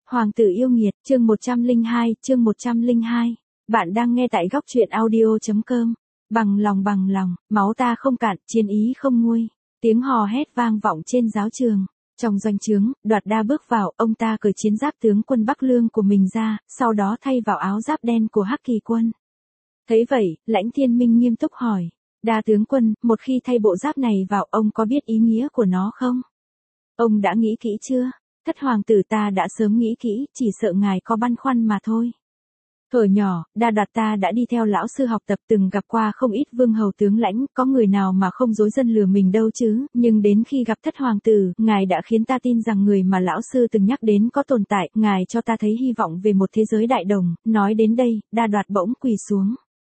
Hoàng tử yêu nghiệt, chương 102. Bạn đang nghe tại góc truyện audio.com. Bằng lòng, máu ta không cạn, chiến ý không nguôi. Tiếng hò hét vang vọng trên giáo trường. Trong doanh trướng, Đoạt Đa bước vào, ông ta cởi chiến giáp tướng quân Bắc Lương của mình ra, sau đó thay vào áo giáp đen của Hắc Kỳ quân. Thấy vậy, Lãnh Thiên Minh nghiêm túc hỏi, Đa tướng quân, một khi thay bộ giáp này vào, ông có biết ý nghĩa của nó không? Ông đã nghĩ kỹ chưa? Thất hoàng tử ta đã sớm nghĩ kỹ, chỉ sợ ngài có băn khoăn mà thôi. Thuở nhỏ, Đa Đoạt ta đã đi theo lão sư học tập, từng gặp qua không ít vương hầu tướng lãnh, có người nào mà không dối dân lừa mình đâu chứ, nhưng đến khi gặp thất hoàng tử, ngài đã khiến ta tin rằng người mà lão sư từng nhắc đến có tồn tại, ngài cho ta thấy hy vọng về một thế giới đại đồng. Nói đến đây, Đa Đoạt bỗng quỳ xuống.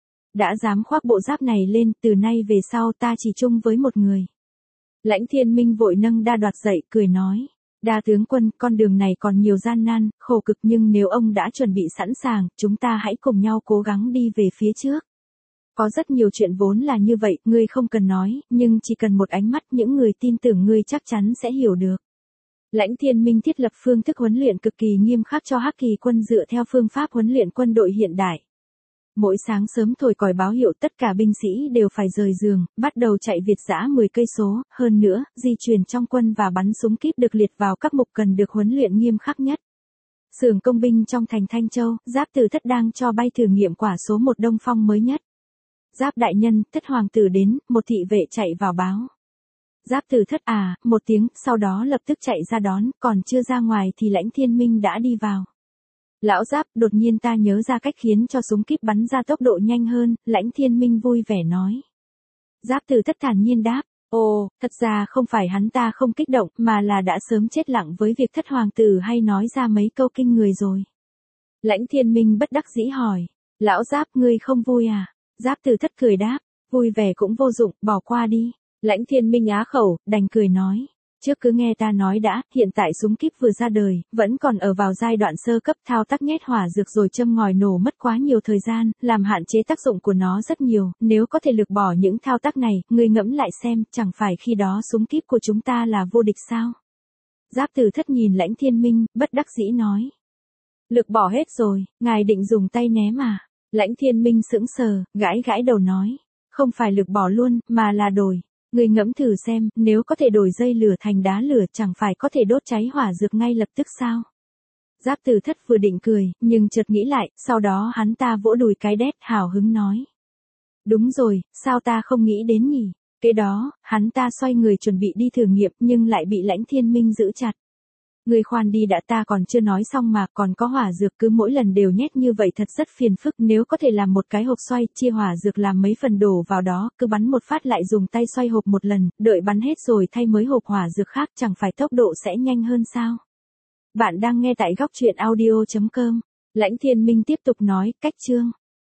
Đã dám khoác bộ giáp này lên, từ nay về sau ta chỉ chung với một người. Lãnh Thiên Minh vội nâng Đa Đoạt dậy, cười nói. Đa tướng quân, con đường này còn nhiều gian nan, khổ cực, nhưng nếu ông đã chuẩn bị sẵn sàng, chúng ta hãy cùng nhau cố gắng đi về phía trước. Có rất nhiều chuyện vốn là như vậy, ngươi không cần nói, nhưng chỉ cần một ánh mắt, những người tin tưởng ngươi chắc chắn sẽ hiểu được. Lãnh Thiên Minh thiết lập phương thức huấn luyện cực kỳ nghiêm khắc cho Hắc Kỳ quân dựa theo phương pháp huấn luyện quân đội hiện đại. Mỗi sáng sớm thổi còi báo hiệu, tất cả binh sĩ đều phải rời giường, bắt đầu chạy việt dã 10 cây số, hơn nữa, di chuyển trong quân và bắn súng kíp được liệt vào các mục cần được huấn luyện nghiêm khắc nhất. Xưởng công binh trong thành Thanh Châu, Giáp Tử Thất đang cho bay thử nghiệm quả số 1 Đông Phong mới nhất. Giáp đại nhân, Thất hoàng tử đến, một thị vệ chạy vào báo. Giáp Tử Thất một tiếng, sau đó lập tức chạy ra đón, còn chưa ra ngoài thì Lãnh Thiên Minh đã đi vào. Lão Giáp, đột nhiên ta nhớ ra cách khiến cho súng kíp bắn ra tốc độ nhanh hơn, Lãnh Thiên Minh vui vẻ nói. Giáp Tử Thất thản nhiên đáp, ồ, thật ra không phải hắn ta không kích động, mà là đã sớm chết lặng với việc thất hoàng tử hay nói ra mấy câu kinh người rồi. Lãnh Thiên Minh bất đắc dĩ hỏi, Lão Giáp, ngươi không vui à? Giáp Tử Thất cười đáp, vui vẻ cũng vô dụng, bỏ qua đi. Lãnh Thiên Minh á khẩu, đành cười nói. Trước cứ nghe ta nói đã, hiện tại súng kíp vừa ra đời, vẫn còn ở vào giai đoạn sơ cấp, thao tác nhét hỏa dược rồi châm ngòi nổ mất quá nhiều thời gian, làm hạn chế tác dụng của nó rất nhiều, nếu có thể lược bỏ những thao tác này, ngươi ngẫm lại xem, chẳng phải khi đó súng kíp của chúng ta là vô địch sao? Giáp Tử Thất nhìn Lãnh Thiên Minh, bất đắc dĩ nói. Lược bỏ hết rồi, ngài định dùng tay ném à? Lãnh Thiên Minh sững sờ, gãi đầu nói. Không phải lược bỏ luôn, mà là đổi. Người ngẫm thử xem, nếu có thể đổi dây lửa thành đá lửa, chẳng phải có thể đốt cháy hỏa dược ngay lập tức sao? Giáp Tử Thất vừa định cười, nhưng chợt nghĩ lại, sau đó hắn ta vỗ đùi cái đét, hào hứng nói. Đúng rồi, sao ta không nghĩ đến nhỉ? Kế đó, hắn ta xoay người chuẩn bị đi thử nghiệm, nhưng lại bị Lãnh Thiên Minh giữ chặt. Người khoan đi đã, ta còn chưa nói xong mà, còn có hỏa dược, cứ mỗi lần đều nhét như vậy thật rất phiền phức, nếu có thể làm một cái hộp xoay, chia hỏa dược làm mấy phần đổ vào đó, cứ bắn một phát lại dùng tay xoay hộp một lần, đợi bắn hết rồi thay mới hộp hỏa dược khác, chẳng phải tốc độ sẽ nhanh hơn sao? Bạn đang nghe tại góc truyện audio.com. Lãnh Thiên Minh tiếp tục nói, cách chương.